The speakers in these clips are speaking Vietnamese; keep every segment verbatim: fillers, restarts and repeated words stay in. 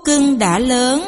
Cưng đã lớn.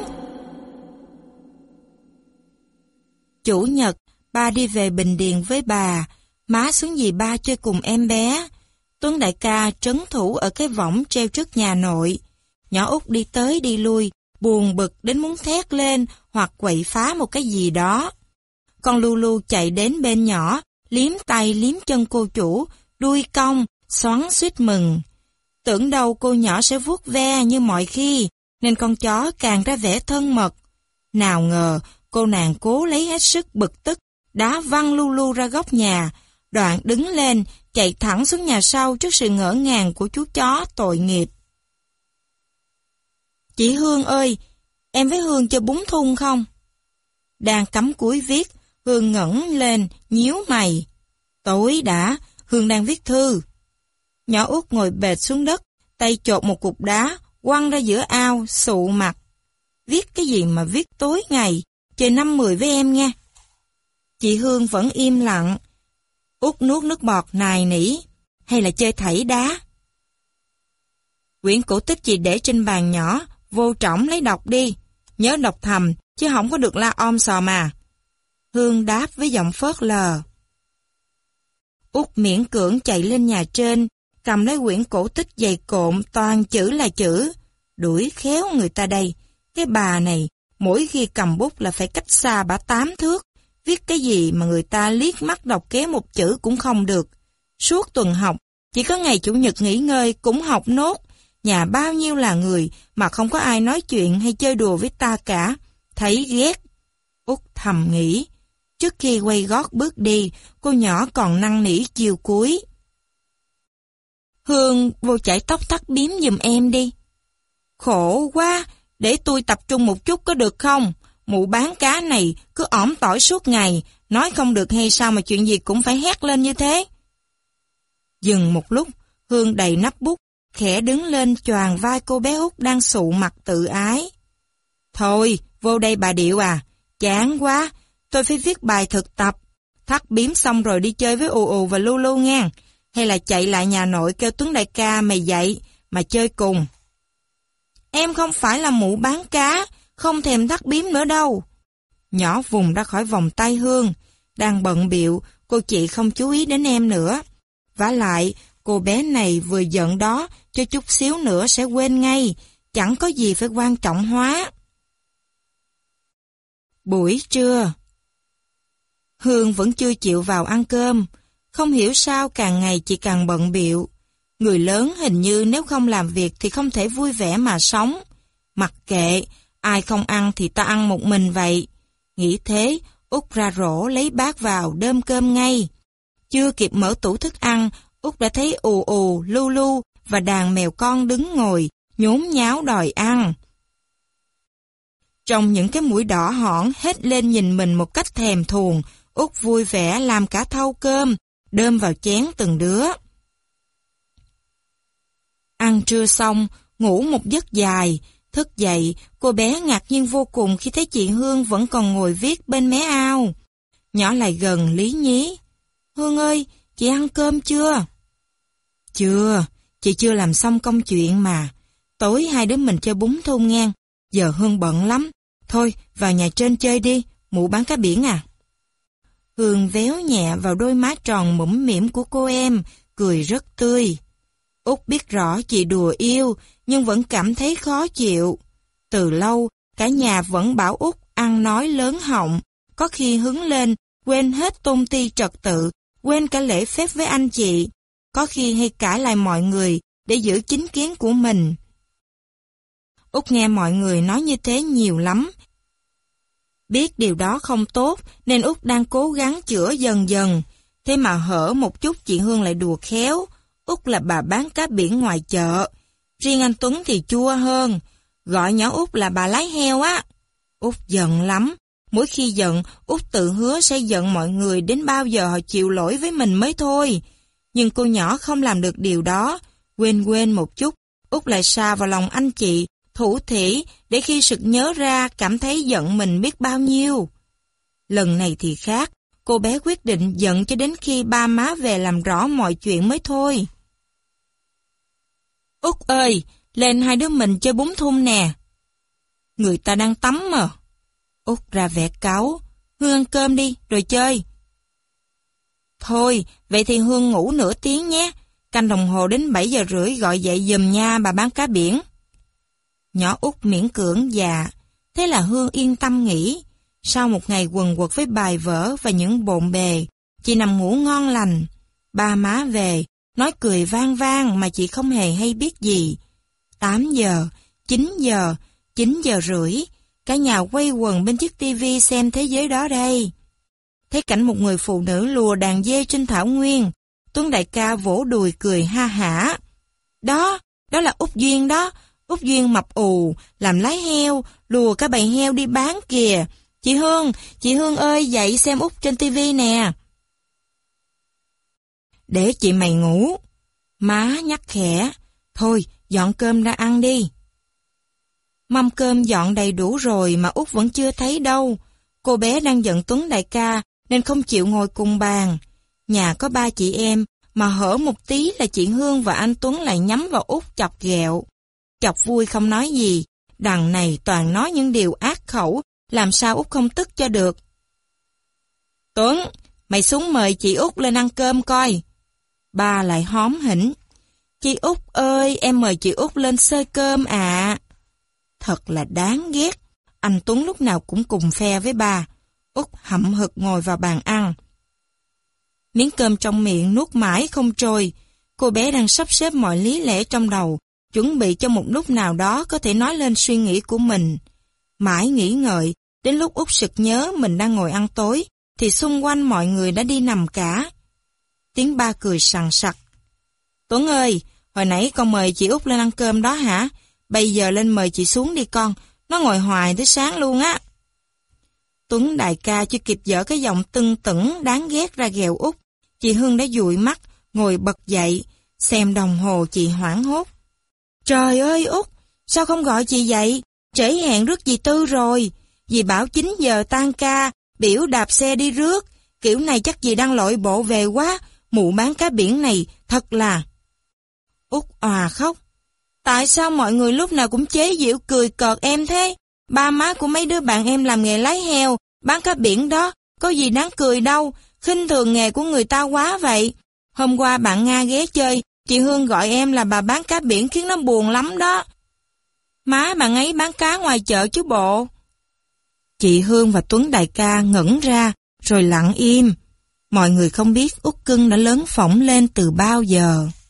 Chủ nhật, ba đi về Bình Điền với bà, má xuống dì ba chơi cùng em bé. Tuấn đại ca trấn thủ ở cái võng treo trước nhà nội. Nhỏ Út đi tới đi lui, buồn bực đến muốn thét lên hoặc quậy phá một cái gì đó. Con Lulu chạy đến bên nhỏ, liếm tay liếm chân cô chủ, đuôi cong, xoắn xuýt mừng. Tưởng đâu cô nhỏ sẽ vuốt ve như mọi khi, nên con chó càng ra vẻ thân mật. Nào ngờ, cô nàng cố lấy hết sức bực tức, đá văng Lulu ra góc nhà, đoạn đứng lên, chạy thẳng xuống nhà sau trước sự ngỡ ngàng của chú chó tội nghiệp. Chị Hương ơi, em với Hương chơi bún thun không? Đang cắm cúi viết, Hương ngẩng lên, nhíu mày. Tối đã, Hương đang viết thư. Nhỏ Út ngồi bệt xuống đất, tay chộp một cục đá, quăng ra giữa ao, sụ mặt. Viết cái gì mà viết tối ngày, chơi năm mười với em nha. Chị Hương vẫn im lặng. Út nuốt nước bọt nài nỉ, hay là chơi thảy đá? Quyển cổ tích chị để trên bàn nhỏ, vô trỏng lấy đọc đi. Nhớ đọc thầm, chứ không có được la om sò mà. Hương đáp với giọng phớt lờ. Út miễn cưỡng chạy lên nhà trên, cầm lấy quyển cổ tích dày cộm toàn chữ là chữ. Đuổi khéo người ta đây. Cái bà này, mỗi khi cầm bút là phải cách xa bả tám thước. Viết cái gì mà người ta liếc mắt đọc ké một chữ cũng không được. Suốt tuần học, chỉ có ngày Chủ nhật nghỉ ngơi cũng học nốt. Nhà bao nhiêu là người mà không có ai nói chuyện hay chơi đùa với ta cả. Thấy ghét. Út thầm nghĩ. Trước khi quay gót bước đi, cô nhỏ còn năn nỉ chiều cuối. Hương vô chải tóc thắt bím giùm em đi. Khổ quá, để tôi tập trung một chút có được không? Mụ bán cá này cứ ỏm tỏi suốt ngày, nói không được hay sao mà chuyện gì cũng phải hét lên như thế. Dừng một lúc, Hương đầy nắp bút, khẽ đứng lên choàng vai cô bé Út đang sụ mặt tự ái. Thôi, vô đây bà Điệu à, chán quá, tôi phải viết bài thực tập. Thắt bím xong rồi đi chơi với Ù Ù và Lulu nha. Hay là chạy lại nhà nội kêu Tuấn đại ca mày dậy, mà chơi cùng. Em không phải là mụ bán cá, không thèm thắt bím nữa đâu. Nhỏ vùng ra khỏi vòng tay Hương. Đang bận bịu, cô chị không chú ý đến em nữa. Vả lại, cô bé này vừa giận đó, cho chút xíu nữa sẽ quên ngay. Chẳng có gì phải quan trọng hóa. Buổi trưa. Hương vẫn chưa chịu vào ăn cơm. Không hiểu sao càng ngày chị càng bận bịu. Người lớn hình như nếu không làm việc thì không thể vui vẻ mà sống. Mặc kệ, ai không ăn thì ta ăn một mình vậy. Nghĩ thế, Út ra rổ lấy bát vào đơm cơm ngay. Chưa kịp mở tủ thức ăn, Út đã thấy Ù Ù, Lulu và đàn mèo con đứng ngồi, nhốn nháo đòi ăn. Trong những cái mũi đỏ hỏn hết lên nhìn mình một cách thèm thuồng, Út vui vẻ làm cả thau cơm, đơm vào chén từng đứa. Ăn trưa xong, ngủ một giấc dài. Thức dậy, cô bé ngạc nhiên vô cùng khi thấy chị Hương vẫn còn ngồi viết bên mé ao. Nhỏ lại gần lý nhí. Hương ơi, chị ăn cơm chưa? Chưa, chị chưa làm xong công chuyện mà. Tối hai đứa mình chơi bún thun ngang. Giờ Hương bận lắm. Thôi, vào nhà trên chơi đi, mụ bán cá biển à. Hương véo nhẹ vào đôi má tròn mũm mĩm của cô em, cười rất tươi. Út biết rõ chị đùa yêu, nhưng vẫn cảm thấy khó chịu. Từ lâu, cả nhà vẫn bảo Út ăn nói lớn họng, có khi hứng lên, quên hết tôn ti trật tự, quên cả lễ phép với anh chị, có khi hay cãi lại mọi người để giữ chính kiến của mình. Út nghe mọi người nói như thế nhiều lắm. Biết điều đó không tốt, nên Út đang cố gắng chữa dần dần. Thế mà hở một chút chị Hương lại đùa khéo. Út là bà bán cá biển ngoài chợ. Riêng anh Tuấn thì chua hơn. Gọi nhỏ Út là bà lái heo á. Út giận lắm. Mỗi khi giận, Út tự hứa sẽ giận mọi người đến bao giờ họ chịu lỗi với mình mới thôi. Nhưng cô nhỏ không làm được điều đó. Quên quên một chút, Út lại sa vào lòng anh chị, thủ thỉ để khi sực nhớ ra cảm thấy giận mình biết bao nhiêu. Lần này thì khác. Cô bé quyết định giận cho đến khi ba má về làm rõ mọi chuyện mới thôi. Út ơi, lên hai đứa mình chơi bún thun nè. Người ta đang tắm mà. Út ra vẻ cáu. Hương ăn cơm đi, rồi chơi. Thôi, vậy thì Hương ngủ nửa tiếng nhé. Canh đồng hồ đến bảy giờ rưỡi gọi dậy giùm nha bà bán cá biển. Nhỏ Út miễn cưỡng dạ. Thế là Hương yên tâm nghỉ. Sau một ngày quần quật với bài vở và những bộn bề, chị nằm ngủ ngon lành. Ba má về, nói cười vang vang mà chị không hề hay biết gì. tám giờ, chín giờ, chín giờ rưỡi, cả nhà quay quần bên chiếc tivi xem thế giới đó đây. Thấy cảnh một người phụ nữ lùa đàn dê trên thảo nguyên, Tuấn đại ca vỗ đùi cười ha hả. Đó, đó là Út Duyên đó. Út Duyên mập ù, làm lái heo, lùa cả bầy heo đi bán kìa. Chị Hương, chị Hương ơi, dậy xem Út trên tivi nè. Để chị mày ngủ. Má nhắc khẽ. Thôi, dọn cơm ra ăn đi. Mâm cơm dọn đầy đủ rồi mà Út vẫn chưa thấy đâu. Cô bé đang giận Tuấn đại ca nên không chịu ngồi cùng bàn. Nhà có ba chị em mà hở một tí là chị Hương và anh Tuấn lại nhắm vào Út chọc ghẹo. Chọc vui không nói gì, đằng này toàn nói những điều ác khẩu, làm sao Út không tức cho được. Tuấn, mày xuống mời chị Út lên ăn cơm coi. Ba lại hóm hỉnh. Chị Út ơi, em mời chị Út lên xơi cơm ạ. À. Thật là đáng ghét, anh Tuấn lúc nào cũng cùng phe với ba. Út hậm hực ngồi vào bàn ăn. Miếng cơm trong miệng nuốt mãi không trôi. Cô bé đang sắp xếp mọi lý lẽ trong đầu, chuẩn bị cho một lúc nào đó có thể nói lên suy nghĩ của mình. Mãi nghĩ ngợi, đến lúc Út sực nhớ mình đang ngồi ăn tối, thì xung quanh mọi người đã đi nằm cả. Tiếng ba cười sằng sặc. Tuấn ơi, hồi nãy con mời chị Út lên ăn cơm đó hả? Bây giờ lên mời chị xuống đi con, nó ngồi hoài tới sáng luôn á. Tuấn đại ca chưa kịp dở cái giọng tưng tửng đáng ghét ra ghẹo Út. Chị Hương đã dụi mắt, ngồi bật dậy, xem đồng hồ chị hoảng hốt. Trời ơi Út, sao không gọi chị dậy? Trễ hẹn rước dì Tư rồi. Dì bảo chín giờ tan ca, biểu đạp xe đi rước. Kiểu này chắc dì đang lội bộ về quá. Mụ bán cá biển này thật là... Út òa khóc. Tại sao mọi người lúc nào cũng chế giễu cười cợt em thế? Ba má của mấy đứa bạn em làm nghề lái heo, bán cá biển đó, có gì đáng cười đâu, khinh thường nghề của người ta quá vậy. Hôm qua bạn Nga ghé chơi, chị Hương gọi em là bà bán cá biển khiến nó buồn lắm đó. Má bạn ấy bán cá ngoài chợ chứ bộ. Chị Hương và Tuấn đại ca ngẩn ra, rồi lặng im. Mọi người không biết Út Cưng đã lớn phỏng lên từ bao giờ.